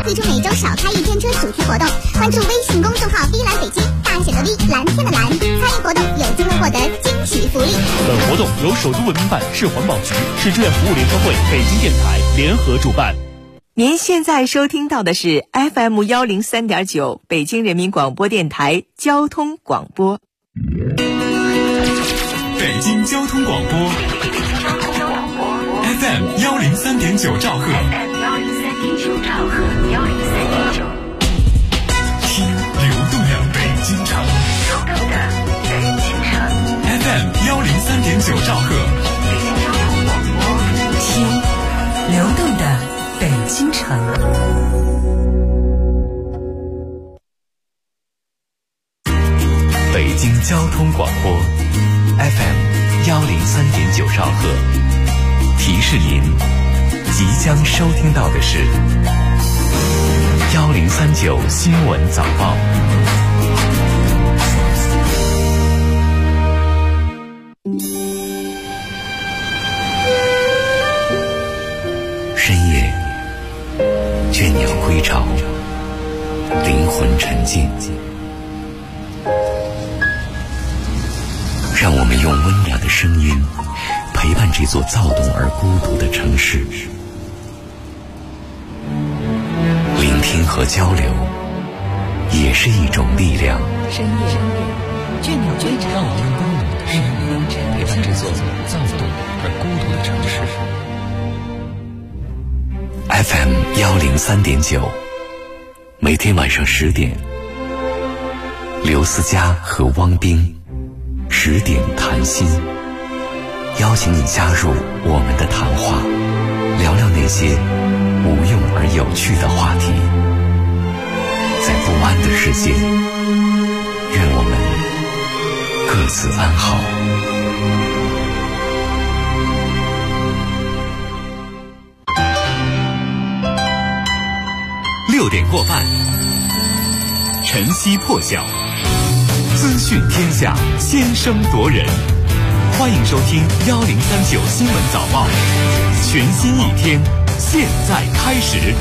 推出每周少开一天车主题活动。关注微信公众号 V 蓝北京，大写的 V， 蓝天的蓝，参与活动有机会获得惊喜福利。 本活动由首都文明办、市环保局、市志愿服务联合会、北京电台联合主办。 您现在收听到的是 FM 103.9北京人民广播电台交通广播。 北京交通广播 FM 103.9兆赫，听流动的北京城，FM 103.9兆赫， 听流动的北京城。 北京交通广播 FM 103.9兆赫，提示您即将收听到的是1039新闻早报。深夜，倦鸟归巢，灵魂沉静。让我们用温暖的声音陪伴这座躁动而孤独的城市，聆听和交流也是一种力量。 深夜，倦鸟归巢， 让我们用温暖的声音陪伴这座躁动而孤独的城市。FM 103.9，每天晚上10点，刘思佳和汪冰10点谈心，邀请你加入我们的谈话，聊聊那些无用而有趣的话题。在不安的世界，愿我们各自安好。6点过半，晨曦破晓，资讯天下，先声夺人。欢迎收听1039新闻早报，全新一天，现在开始。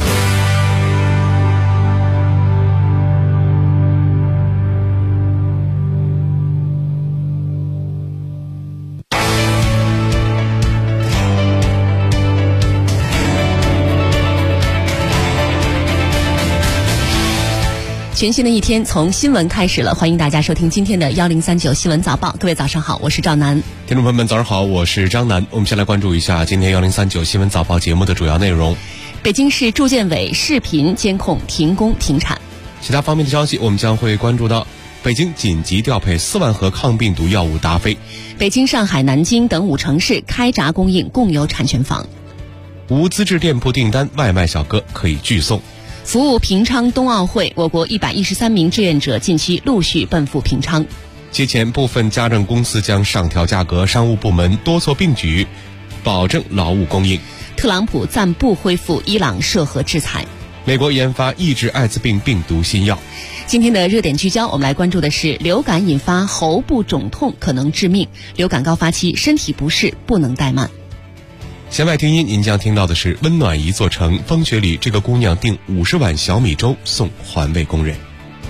全新的一天从新闻开始了，欢迎大家收听今天的1039新闻早报。各位早上好，我是赵楠。 听众朋友们早上好，我是张楠。我们先来关注一下今天1039新闻早报节目的主要内容。 北京市住建委视频监控停工停产。 其他方面的消息我们将会关注到，北京紧急调配4万盒抗病毒药物达飞。 北京、上海、南京等5城市开闸供应共有产权房。 无资质店铺订单外卖小哥可以拒送。 服务平昌冬奥会，我国113名志愿者近期陆续奔赴平昌。 节前部分家政公司将上调价格，商务部门多措并举，保证劳务供应。 特朗普暂不恢复伊朗涉核制裁。 美国研发抑制艾滋病病毒新药。 今天的热点聚焦，我们来关注的是流感引发喉部肿痛可能致命，流感高发期身体不适不能怠慢。 弦外听音，您将听到的是温暖一座城，风雪里这个姑娘订50碗小米粥送环卫工人。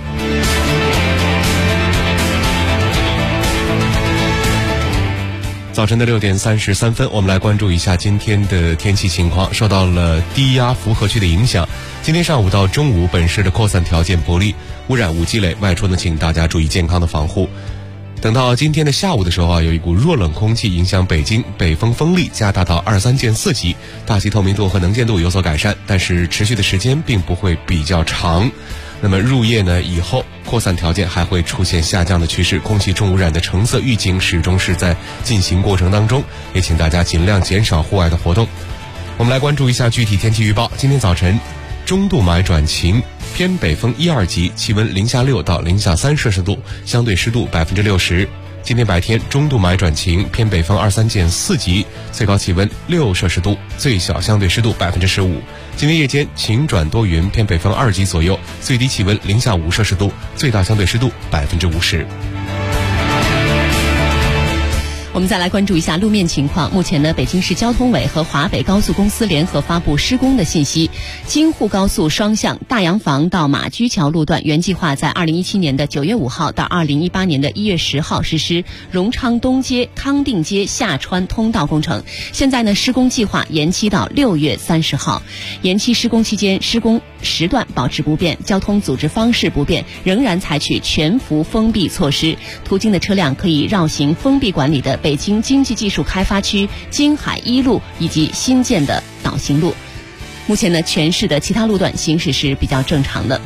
早晨的6点33分，我们来关注一下今天的天气情况。受到了低压符合区的影响，今天上午到中午本市的扩散条件不利，污染物积累，外出呢请大家注意健康的防护。等到今天的下午的时候有一股弱冷空气影响北京，北风风力加大到23见4级，大气透明度和能见度有所改善，但是持续的时间并不会比较长。那么入夜呢以后，扩散条件还会出现下降的趋势，空气重污染的橙色预警始终是在进行过程当中，也请大家尽量减少户外的活动。我们来关注一下具体天气预报。今天早晨中度霾转晴，偏北风1、2级，气温零下6到零下3摄氏度，相对湿度60%。今天白天中度霾转晴，偏北风2、3见4级，最高气温6摄氏度，最小相对湿度15%。今天夜间晴转多云，偏北风2级左右，最低气温零下5摄氏度，最大相对湿度50%。 我们再来关注一下路面情况。目前呢，北京市交通委和华北高速公司联合发布施工的信息。京沪高速双向大洋房到马驹桥路段原计划在2017年的9月5号到2018年的1月10号实施荣昌东街、康定街下穿通道工程。现在呢，施工计划延期到6月30号。延期施工期间，施工时段保持不变，交通组织方式不变，仍然采取全幅封闭措施。途经的车辆可以绕行封闭管理的北京经济技术开发区京海一路以及新建的导行路。目前呢，全市的其他路段行驶是比较正常的。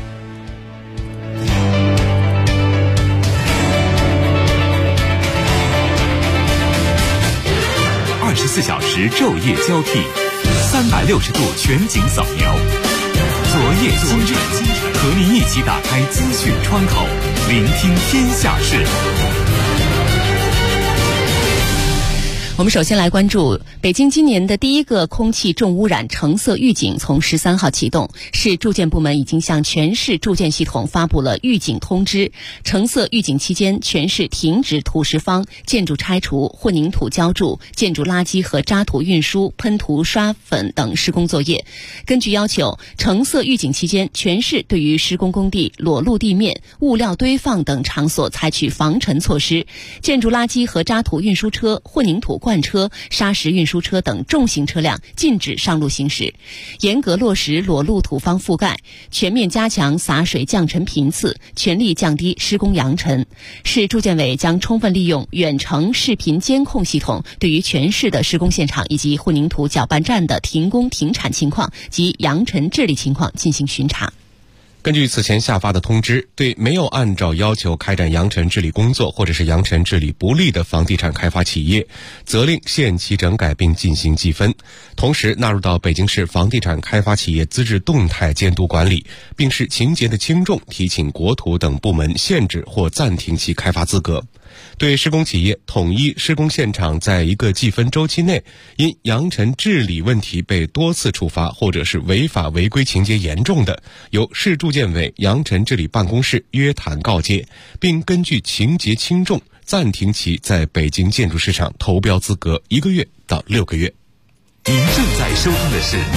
24小时昼夜交替，360度全景扫描，昨夜今晨，和您一起打开资讯窗口，聆听天下事。 我们首先来关注北京今年的第一个空气重污染橙色预警从13号启动，市住建部门已经向全市住建系统发布了预警通知。橙色预警期间，全市停止土石方、建筑拆除、混凝土浇筑、建筑垃圾和渣土运输、喷涂刷粉等施工作业。根据要求，橙色预警期间，全市对于施工工地、裸露地面、物料堆放等场所采取防尘措施，建筑垃圾和渣土运输车、混凝土罐车、砂石运输车等重型车辆禁止上路行驶，严格落实裸露土方覆盖，全面加强洒水降尘频次，全力降低施工扬尘。市住建委将充分利用远程视频监控系统，对于全市的施工现场以及混凝土搅拌站的停工停产情况及扬尘治理情况进行巡查。 根据此前下发的通知，对没有按照要求开展扬尘治理工作或者是扬尘治理不力的房地产开发企业，责令限期整改并进行记分，同时纳入到北京市房地产开发企业资质动态监督管理，并视情节的轻重提请国土等部门限制或暂停其开发资格。对施工企业统一施工现场在一个计分周期内因扬尘治理问题被多次处罚或者是违法违规情节严重的，由市住建委扬尘治理办公室约谈告诫，并根据情节轻重暂停其在北京建筑市场投标资格1个月到6个月。 您正在收听的是1039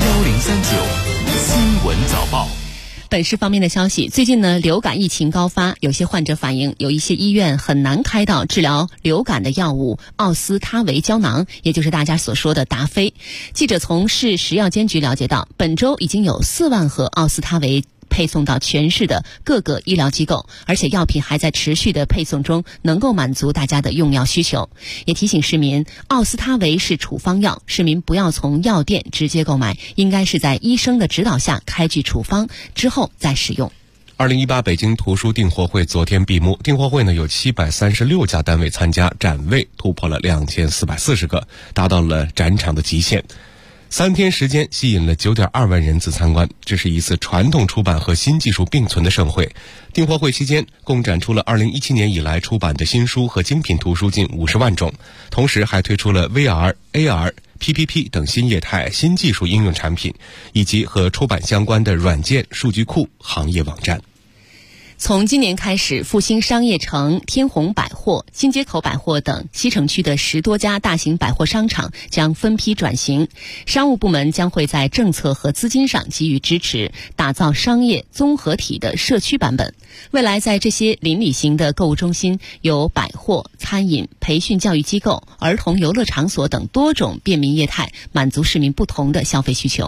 新闻早报。 本市方面的消息，最近呢，流感疫情高发，有些患者反映有一些医院很难开到治疗流感的药物奥司他韦胶囊，也就是大家所说的达菲。记者从市食药监局了解到，本周已经有4万盒奥司他韦配送到全市的各个医疗机构，而且药品还在持续的配送中，能够满足大家的用药需求。也提醒市民，奥司他韦是处方药，市民不要从药店直接购买，应该是在医生的指导下开具处方之后再使用。 2018北京图书订货会昨天闭幕，订货会呢有736家单位参加，展位突破了2440个，达到了展场的极限。3天时间吸引了9.2万人次参观，这是一次传统出版和新技术并存的盛会。订货会期间共展出了2017年以来出版的新书和精品图书近50万种，同时还推出了 VR、AR、PPP 等新业态新技术应用产品，以及和出版相关的软件、数据库、行业网站。 从今年开始，复兴商业城、天虹百货、新街口百货等西城区的10多家大型百货商场将分批转型，商务部门将会在政策和资金上给予支持，打造商业综合体的社区版本。未来在这些邻里型的购物中心，有百货、餐饮、培训教育机构、儿童游乐场所等多种便民业态，满足市民不同的消费需求。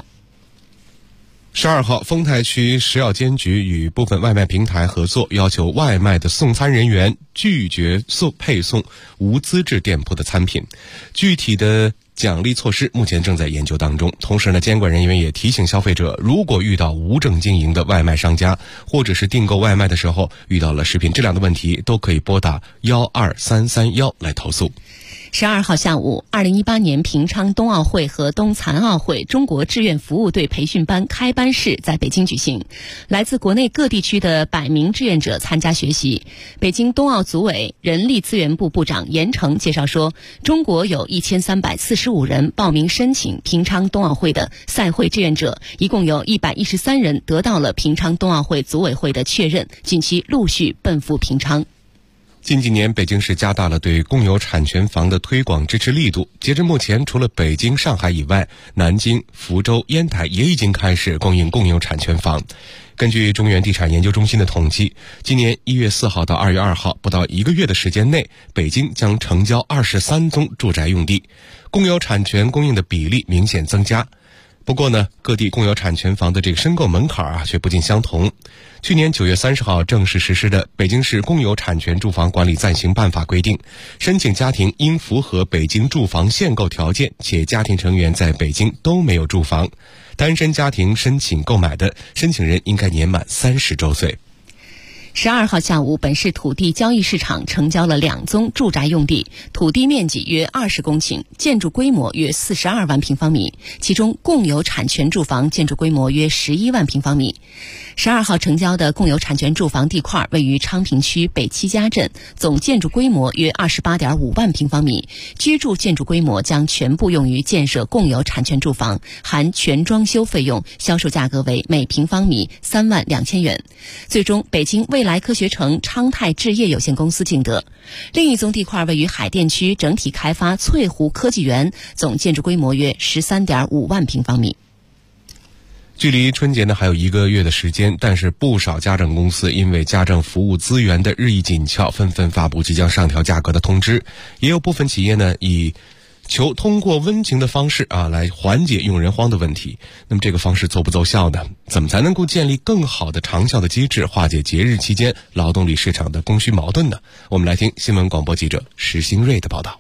12号，丰台区食药监局与部分外卖平台合作，要求外卖的送餐人员拒绝配送无资质店铺的餐品。具体的奖励措施目前正在研究当中。同时呢，监管人员也提醒消费者，如果遇到无证经营的外卖商家，或者是订购外卖的时候遇到了食品质量的问题，都可以拨打12331来投诉。 12号下午，2018年平昌冬奥会和冬残奥会中国志愿服务队培训班开班式在北京举行，来自国内各地区的100名志愿者参加学习。北京冬奥组委人力资源部部长严成介绍说，中国有1345人报名申请平昌冬奥会的赛会志愿者，一共有113人得到了平昌冬奥会组委会的确认，近期陆续奔赴平昌。 近几年，北京市加大了对公有产权房的推广支持力度。截至目前，除了北京、上海以外，南京、福州、烟台也已经开始供应公有产权房。根据中原地产研究中心的统计，今年1月4号到2月2号，不到1个月的时间内，北京将成交23宗住宅用地，公有产权供应的比例明显增加。不过呢，各地公有产权房的这个申购门槛却不尽相同。去年9月30号正式实施的《北京市公有产权住房管理暂行办法》规定，申请家庭应符合北京住房限购条件，且家庭成员在北京都没有住房。单身家庭申请购买的，申请人应该年满30周岁。 12号下午，本市土地交易市场成交了2宗住宅用地，土地面积约20公顷，建筑规模约42万平方米，其中共有产权住房建筑规模约11万平方米。12号成交的共有产权住房地块位于昌平区北七家镇，总建筑规模约28.5万平方米，居住建筑规模将全部用于建设共有产权住房，含全装修费用，销售价格为每平方米3万2千元。最终，北京未来科学城昌泰置业有限公司竞得。另一宗地块位于海淀区整体开发翠湖科技园，总建筑规模约13.5万平方米。 距离春节呢还有1个月的时间，但是不少家政公司因为家政服务资源的日益紧俏，纷纷发布即将上调价格的通知。也有部分企业呢以求通过温情的方式来缓解用人荒的问题。那么这个方式奏不奏效呢？怎么才能够建立更好的长效的机制，化解节日期间劳动力市场的供需矛盾呢？我们来听新闻广播记者石新瑞的报道。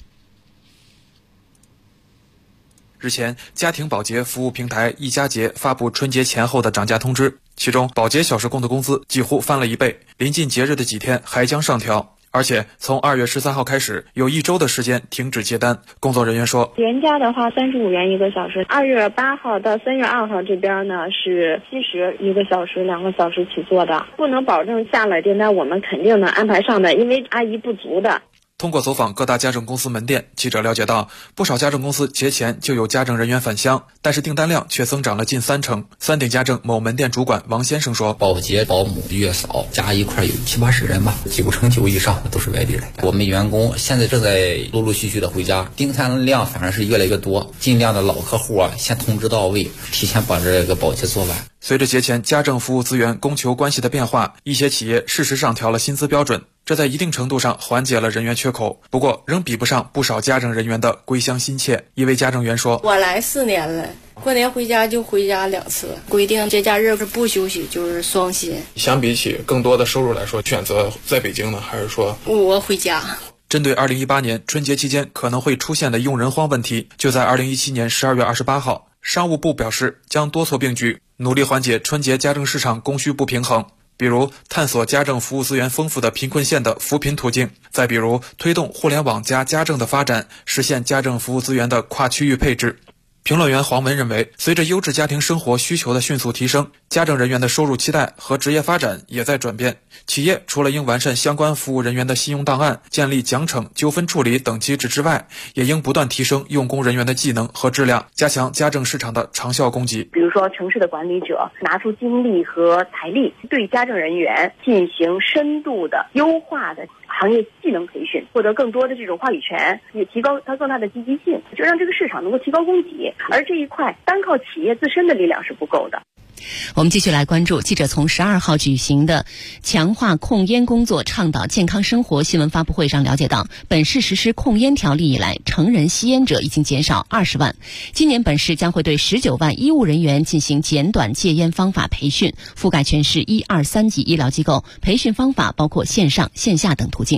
日前，家庭保洁服务平台一家洁发布春节前后的涨价通知，其中保洁小时工的工资几乎翻了1倍，临近节日的几天还将上调。而且从2月13号开始，有1周的时间停止接单。工作人员说， 原价的话35元1个小时，2月8号到3月2号这边呢是701个小时2个小时起做的，不能保证下来订单我们肯定能安排上的，因为阿姨不足的。 通过走访各大家政公司门店，记者了解到，不少家政公司节前就有家政人员返乡，但是订单量却增长了近30%。三鼎家政某门店主管王先生说， 保洁保姆越少，加一块有70-80人吧，9成9以上都是外地人。我们员工现在正在陆陆续续的回家，订单量反而是越来越多，尽量的老客户先通知到位，提前把这个保洁做完。 随着节前家政服务资源供求关系的变化，一些企业适时上调了薪资标准，这在一定程度上缓解了人员缺口，不过仍比不上不少家政人员的归乡心切。一位家政员说， 我来4年了，过年回家就回家2次，规定节假日是不休息，就是双薪。 相比起更多的收入来说，选择在北京呢，还是说我回家？ 针对2018年春节期间可能会出现的用人荒问题，就在2017年12月28号，商务部表示将多措并举，努力缓解春节家政市场供需不平衡，比如探索家政服务资源丰富的贫困县的扶贫途径，再比如推动互联网加家政的发展，实现家政服务资源的跨区域配置。评论员黄文认为，随着优质家庭生活需求的迅速提升，家政人员的收入期待和职业发展也在转变。企业除了应完善相关服务人员的信用档案、建立奖惩、纠纷处理等机制之外，也应不断提升用工人员的技能和质量，加强家政市场的长效供给。 比如说，城市的管理者拿出精力和财力，对家政人员进行深度的优化的行业技能培训，获得更多的这种话语权，也提高它更大的积极性，就让这个市场能够提高供给。而这一块单靠企业自身的力量是不够的。 我们继续来关注记者从12号举行的强化控烟工作倡导健康生活新闻发布会上了解到，本市实施控烟条例以来，成人吸烟者已经减少20万。今年本市将会对19万医务人员进行简短戒烟方法培训，覆盖全市1、2、3级医疗机构，培训方法包括线上、线下等途径。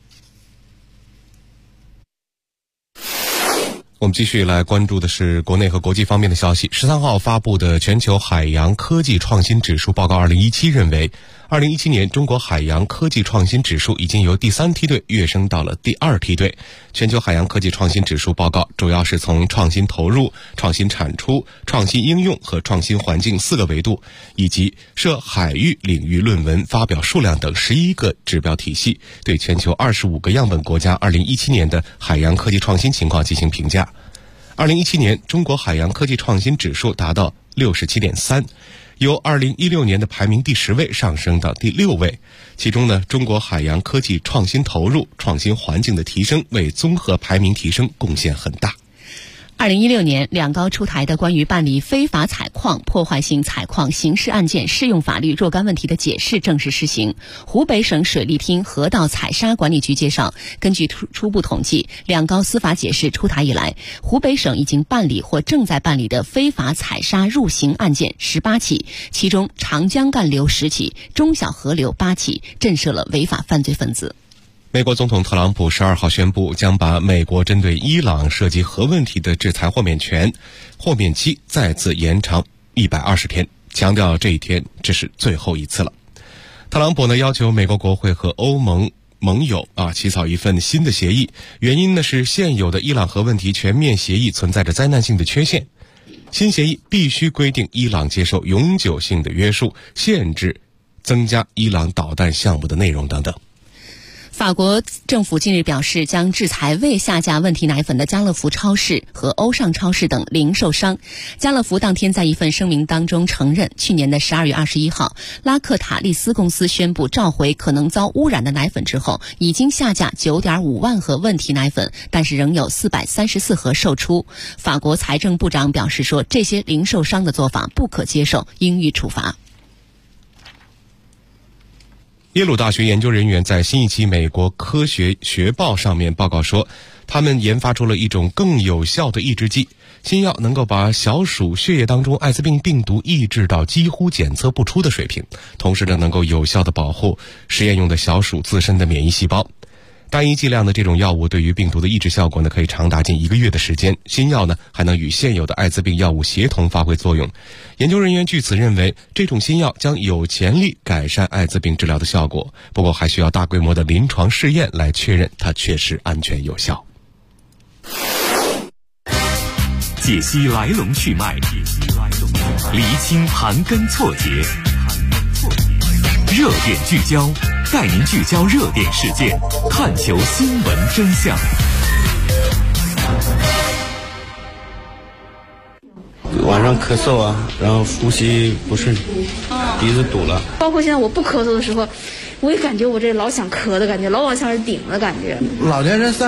我们继续来关注的是国内和国际方面的消息。13号发布的全球海洋科技创新指数报告2017认为，2017年中国海洋科技创新指数已经由第3梯队跃升到了第2梯队。全球海洋科技创新指数报告主要是从创新投入、创新产出、创新应用和创新环境4个维度，以及涉海域领域论文发表数量等11个指标体系，对全球25个样本国家2017年的海洋科技创新情况进行评价。2017年中国海洋科技创新指数达到67.3， 由2016年的排名第10位上升到第6位。其中呢，中国海洋科技创新投入、创新环境的提升为综合排名提升贡献很大。 2016年，两高出台的关于办理非法采矿、破坏性采矿刑事案件适用法律若干问题的解释正式施行。湖北省水利厅河道采砂管理局介绍，根据初步统计，两高司法解释出台以来，湖北省已经办理或正在办理的非法采砂入刑案件18起，其中长江干流10起，中小河流8起，震慑了违法犯罪分子。 美国总统特朗普12号宣布，将把美国针对伊朗涉及核问题的制裁豁免期再次延长120天，强调这一天这是最后一次了。特朗普呢要求美国国会和欧盟盟友起草一份新的协议，原因呢是现有的伊朗核问题全面协议存在着灾难性的缺陷，新协议必须规定伊朗接受永久性的约束，限制增加伊朗导弹项目的内容等等。 法国政府近日表示，将制裁未下架问题奶粉的家乐福超市和欧尚超市等零售商。家乐福当天在一份声明当中承认，去年的12月21号，拉克塔利斯公司宣布召回可能遭污染的奶粉之后，已经下架 9.5 万盒问题奶粉，但是仍有434盒售出。法国财政部长表示说，这些零售商的做法不可接受，应予处罚。 耶鲁大学研究人员在新一期美国科学学报上面报告说，他们研发出了一种更有效的抑制剂，新药能够把小鼠血液当中艾滋病病毒抑制到几乎检测不出的水平，同时呢能够有效地保护实验用的小鼠自身的免疫细胞。单一剂量的这种药物对于病毒的抑制效果呢，可以长达近1个月的时间。新药呢，还能与现有的艾滋病药物协同发挥作用。研究人员据此认为，这种新药将有潜力改善艾滋病治疗的效果，不过还需要大规模的临床试验来确认它确实安全有效。 解析来龙去脉，厘清盘根错节，热点聚焦，带您聚焦热点事件，探求新闻真相。 晚上咳嗽啊，然后呼吸不顺，鼻子堵了。 包括现在我不咳嗽的时候，我也感觉我这老想咳的感觉，老往下顶的感觉。 老年人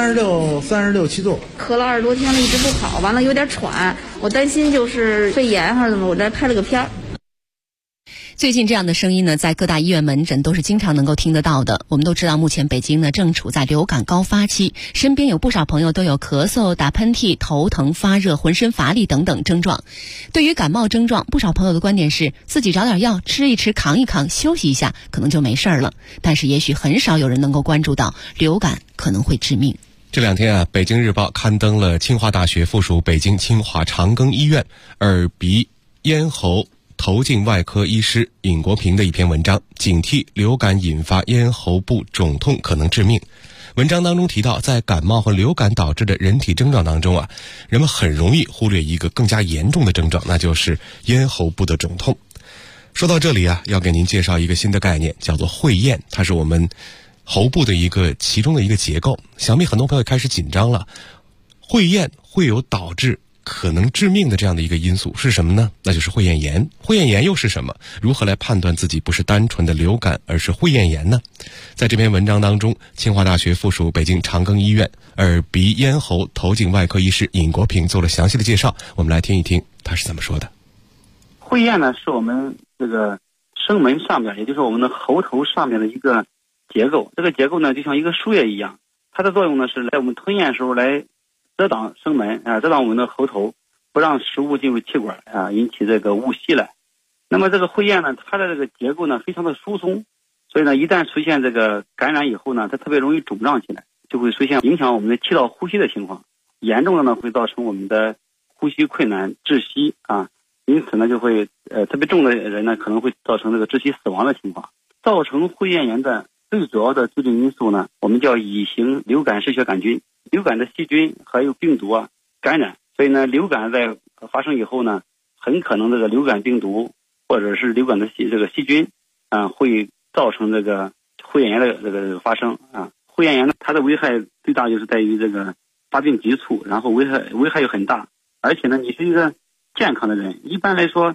36、7度， 咳了20多天了，一直不好，完了有点喘，我担心就是肺炎还是怎么，我这拍了个片儿。 最近这样的声音呢，在各大医院门诊都是经常能够听得到的。我们都知道，目前北京呢正处在流感高发期，身边有不少朋友都有咳嗽、打喷嚏、头疼、发热、浑身乏力等等症状。对于感冒症状，不少朋友的观点是自己找点药吃一吃，扛一扛，休息一下，可能就没事了。但是也许很少有人能够关注到流感可能会致命。 这2天啊，北京日报刊登了清华大学附属北京清华长庚医院耳鼻咽喉头颈外科医师尹国平的一篇文章，警惕流感引发咽喉部肿痛可能致命。文章当中提到，在感冒和流感导致的人体症状当中啊，人们很容易忽略一个更加严重的症状，那就是咽喉部的肿痛。说到这里啊，要给您介绍一个新的概念，叫做会咽，它是我们喉部的其中的一个结构。想必很多朋友开始紧张了，会咽会有导致可能致命的这样的一个因素是什么呢？那就是会咽炎。会咽炎又是什么？如何来判断自己不是单纯的流感，而是会咽炎呢？在这篇文章当中，清华大学附属北京长庚医院耳鼻咽喉头颈外科医师尹国平做了详细的介绍，我们来听一听他是怎么说的。 会咽呢，是我们这个声门上面，也就是我们的喉头上面的一个结构。这个结构呢，就像一个树叶一样，它的作用呢是在我们吞咽时候来遮挡声门遮挡我们的喉头，不让食物进入气管引起这个误吸来。那么这个会咽呢，它的这个结构呢非常的疏松，所以呢一旦出现这个感染以后呢，它特别容易肿胀起来，就会出现影响我们的气道呼吸的情况。严重的呢会造成我们的呼吸困难、窒息因此呢就会特别重的人呢可能会造成这个窒息死亡的情况。造成会咽炎的最主要的致病因素呢，我们叫乙型流感嗜血杆菌。流感的细菌还有病毒感染，所以呢流感在发生以后呢，很可能这个流感病毒或者是流感的这个细菌会造成这个会咽炎的这个发生会咽炎呢，它的危害最大就是在于这个发病急促，然后危害又很大，而且呢你是一个健康的人，一般来说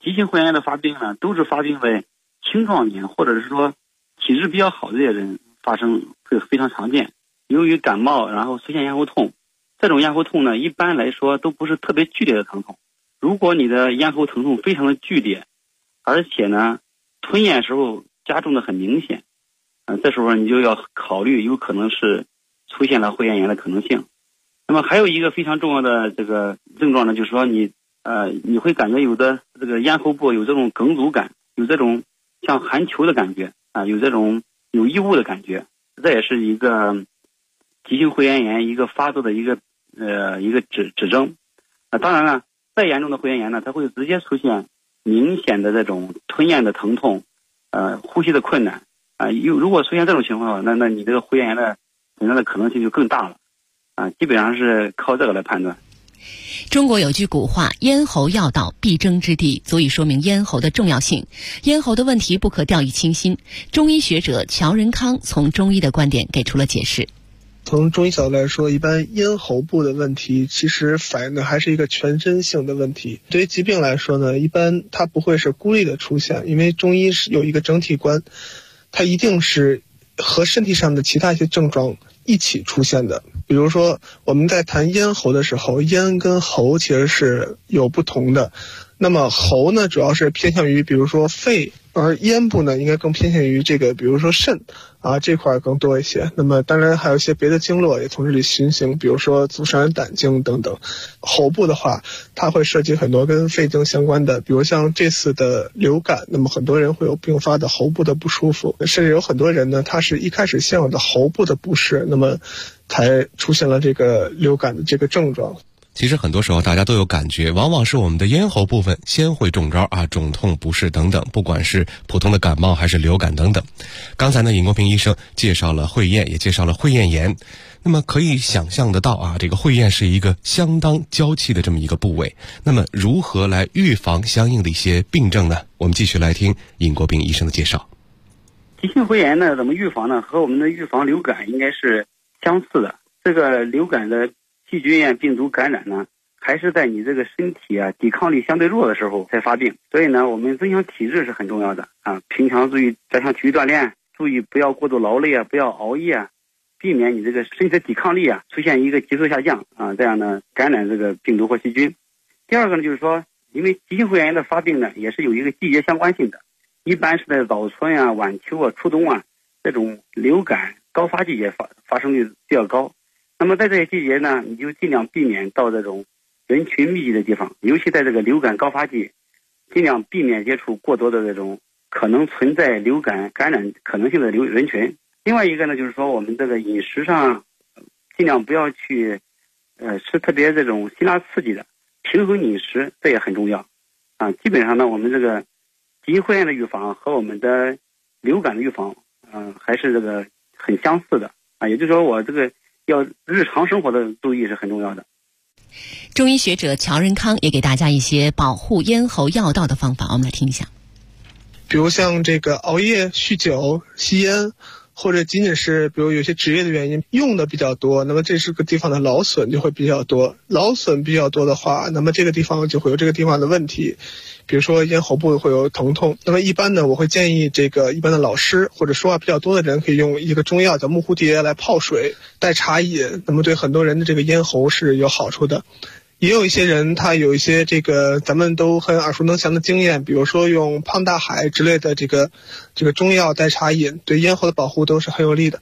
急性会员的发病呢，都是发病在青壮年或者是说体质比较好的这些人发生，会非常常见。由于感冒然后出现咽喉痛，这种咽喉痛呢，一般来说都不是特别剧烈的疼痛。如果你的咽喉疼痛非常的剧烈，而且呢吞咽时候加重的很明显，这时候你就要考虑有可能是出现了会咽炎的可能性。那么还有一个非常重要的这个症状呢，就是说你会感觉有的这个咽喉部有这种梗阻感，有这种像含球的感觉有这种有异物的感觉，这也是一个急性会咽炎一个发作的一个指征。当然了，再严重的会咽炎呢，它会直接出现明显的这种吞咽的疼痛，呼吸的困难如果出现这种情况，那你这个会咽炎的本身的可能性就更大了基本上是靠这个来判断。 中国有句古话，咽喉要道，必争之地，足以说明咽喉的重要性。咽喉的问题不可掉以轻心。中医学者乔仁康从中医的观点给出了解释。 从中医角度来说，一般咽喉部的问题其实反映的还是一个全身性的问题。对于疾病来说呢，一般它不会是孤立的出现，因为中医是有一个整体观，它一定是和身体上的其他一些症状一起出现的。比如说我们在谈咽喉的时候，咽跟喉其实是有不同的。那么喉呢，主要是偏向于比如说肺，而咽部呢应该更偏向于这个比如说肾这块更多一些。那么当然还有一些别的经络也从这里循行，比如说足少阳胆经等等。喉部的话，它会涉及很多跟肺经相关的，比如像这次的流感，那么很多人会有并发的喉部的不舒服，甚至有很多人呢，他是一开始先有的喉部的不适，那么才出现了这个流感的这个症状。 其实很多时候大家都有感觉，往往是我们的咽喉部分先会中招肿痛不适等等，不管是普通的感冒还是流感等等。刚才呢，尹国平医生介绍了会咽，也介绍了会咽炎。那么可以想象得到这个会咽是一个相当娇气的这么一个部位。那么如何来预防相应的一些病症呢？我们继续来听尹国平医生的介绍。 急性会炎呢，怎么预防呢？和我们的预防流感应该是相似的。这个流感的细菌病毒感染呢，还是在你这个身体抵抗力相对弱的时候才发病。所以呢，我们增强体质是很重要的平常注意加强体育锻炼，注意不要过度劳累不要熬夜避免你这个身体的抵抗力出现一个急速下降这样呢感染这个病毒或细菌。第二个呢，就是说因为急性会炎的发病呢，也是有一个季节相关性的，一般是在早春晚秋初冬这种流感高发季节发生率比较高。那么在这些季节呢，你就尽量避免到这种人群密集的地方，尤其在这个流感高发季，尽量避免接触过多的这种可能存在流感感染可能性的人群。另外一个呢，就是说我们这个饮食上尽量不要去吃特别这种辛辣刺激的，平衡饮食，这也很重要基本上呢，我们这个急性会炎的预防和我们的流感的预防还是这个很相似的也就是说我这个要日常生活的注意是很重要的。 中医学者乔仁康也给大家一些保护咽喉要道的方法，我们来听一下。 比如像这个熬夜、酗酒、吸烟，或者仅仅是比如有些职业的原因用的比较多，那么这是个地方的劳损就会比较多。劳损比较多的话，那么这个地方就会有这个地方的问题，比如说咽喉部会有疼痛。那么一般呢，我会建议这个一般的老师或者说话比较多的人可以用一个中药叫木蝴蝶来泡水代茶饮，那么对很多人的这个咽喉是有好处的。也有一些人他有一些这个咱们都很耳熟能详的经验，比如说用胖大海之类的这个中药代茶饮，对咽喉的保护都是很有利的。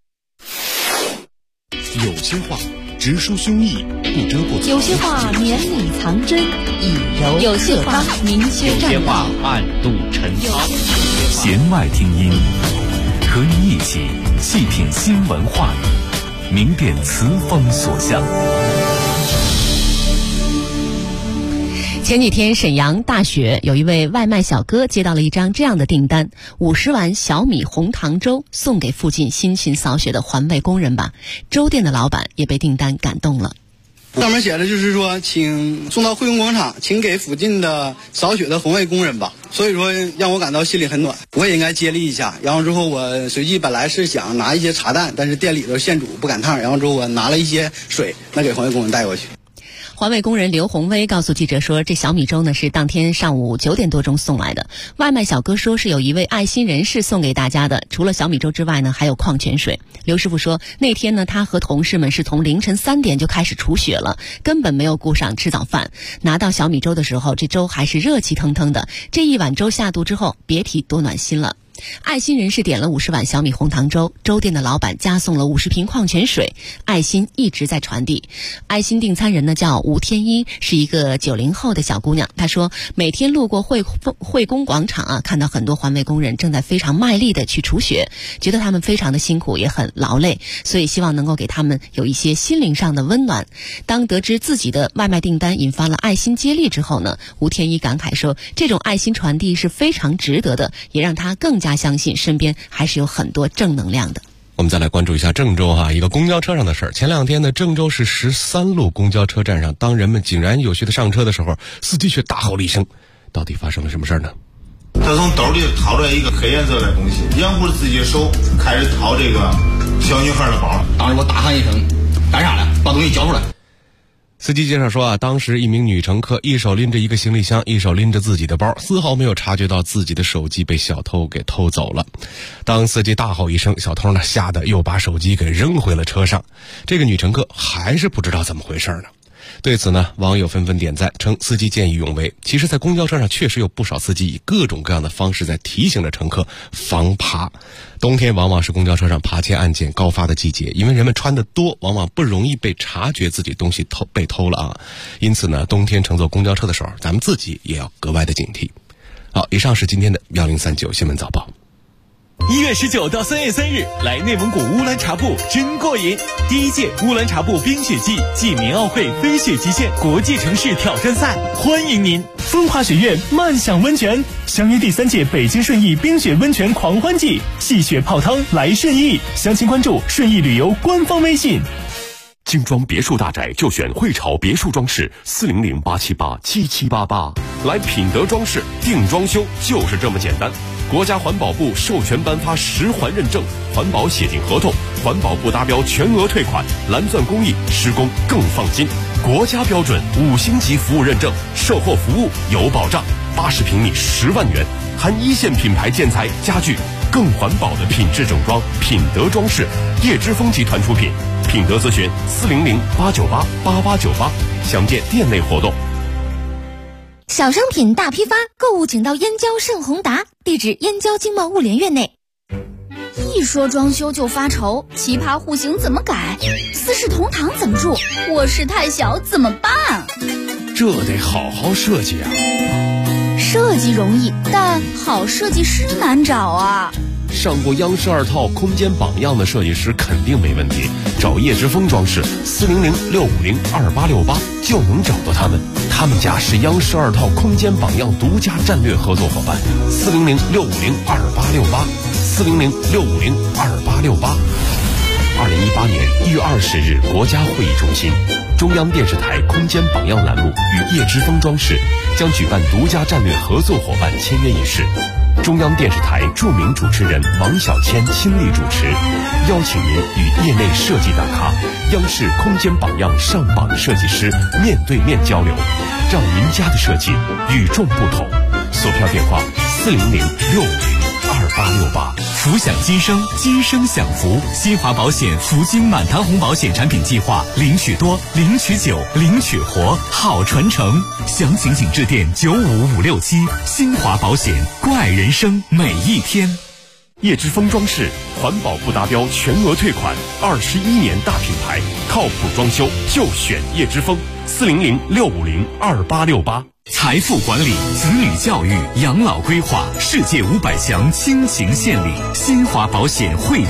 有些话直抒胸臆，不遮不藏； 有些话绵里藏针，以柔有些话明确有些话暗度陈仓。弦外听音，和你一起细品新闻话语，明辨词风所向。 前几天沈阳大学有一位外卖小哥接到了一张这样的订单，50碗小米红糖粥送给附近辛勤扫雪的环卫工人吧。粥店的老板也被订单感动了。 上面写的就是说，请送到汇丰广场，请给附近的扫雪的环卫工人吧。所以说让我感到心里很暖，我也应该接力一下。然后之后我随即本来是想拿一些茶蛋，但是店里头现煮不赶趟，然后之后我拿了一些水，那给环卫工人带过去。 环卫工人刘红威告诉记者说，这小米粥呢是当天上午9点多钟送来的。外卖小哥说是有一位爱心人士送给大家的，除了小米粥之外呢，还有矿泉水。刘师傅说，那天呢他和同事们是从凌晨3点就开始除雪了，根本没有顾上吃早饭。拿到小米粥的时候，这粥还是热气腾腾的，这一碗粥下肚之后，别提多暖心了。爱心人士点了50碗小米红糖粥，粥店的老板加送了50瓶矿泉水，爱心一直在传递。爱心订餐人呢叫吴天一，是一个90后的小姑娘。她说，每天路过惠工广场啊，看到很多环卫工人正在非常卖力的去除雪，觉得他们非常的辛苦，也很劳累，所以希望能够给他们有一些心灵上的温暖。当得知自己的外卖订单引发了爱心接力之后呢，吴天一感慨说，这种爱心传递是非常值得的，也让她更加相信身边还是有很多正能量的。 我们再来关注一下郑州一个公交车上的事儿。前2天呢，郑州市13路公交车站上，当人们井然有序的上车的时候，司机却大吼了一声，到底发生了什么事儿呢？ 他从兜里掏出来一个黑颜色的东西，掩护着自己的手，开始掏这个小女孩的包。 当时我大喊一声，干啥呢？把东西交出来。 司机介绍说当时一名女乘客一手拎着一个行李箱，一手拎着自己的包，丝毫没有察觉到自己的手机被小偷给偷走了。当司机大吼一声，小偷呢吓得又把手机给扔回了车上。这个女乘客还是不知道怎么回事呢。对此呢，网友纷纷点赞，称司机见义勇为。其实在公交车上确实有不少司机以各种各样的方式在提醒着乘客防扒。冬天往往是公交车上扒窃案件高发的季节，因为人们穿得多，往往不容易被察觉自己东西被偷了因此呢，冬天乘坐公交车的时候，咱们自己也要格外的警惕。好，以上是今天的1039新闻早报。 1月19到3月3日，来内蒙古乌兰察布真过瘾！第1届乌兰察布冰雪季暨民奥会飞雪极限国际城市挑战赛，欢迎您！风华雪苑慢享温泉，相约第3届北京顺义冰雪温泉狂欢季，戏雪泡汤来顺义，详情关注顺义旅游官方微信。 精装别墅大宅就选汇潮别墅装饰，400-878-7788，来品德装饰定装修就是这么简单。国家环保部授权颁发10环认证，环保协定合同，环保部达标全额退款，蓝钻工艺，施工更放心。国家标准5星级服务认证，售后服务有保障。80平米10万元，含1线品牌建材家具，更环保的品质整装，品德装饰，叶之峰集团出品。品德咨询400-898-8898，详见店内活动。 小商品大批发，购物请到燕郊盛宏达，地址燕郊经贸物联院内。 一说装修就发愁，奇葩户型怎么改？四世同堂怎么住？卧室太小怎么办？ 这得好好设计啊！ 设计容易，但好设计师难找啊。 上过央视2套空间榜样的设计师肯定没问题，找叶之峰装饰400-650-2868就能找到他们。他们家是央视2套空间榜样独家战略合作伙伴，400-650-2868，400-650-2868。2018年1月20日，国家会议中心，中央电视台空间榜样栏目与叶之峰装饰将举办独家战略合作伙伴签约仪式。中央电视台著名主持人王小谦亲力主持，邀请您与业内设计大咖、央视空间榜样上榜设计师面对面交流，让您家的设计与众不同。索票电话400-650-2868。 福享今生，今生享福。新华保险福金满堂红保险产品计划，领取多，领取久，领取活，好传承。详情请致电95567。新华保险，怪人生每一天。 叶之峰装饰，环保部达标全额退款，21年大品牌，靠谱装修就选叶之峰，400-650-2868。 财富管理、子女教育、养老规划，世界500强倾情献礼。新华保险汇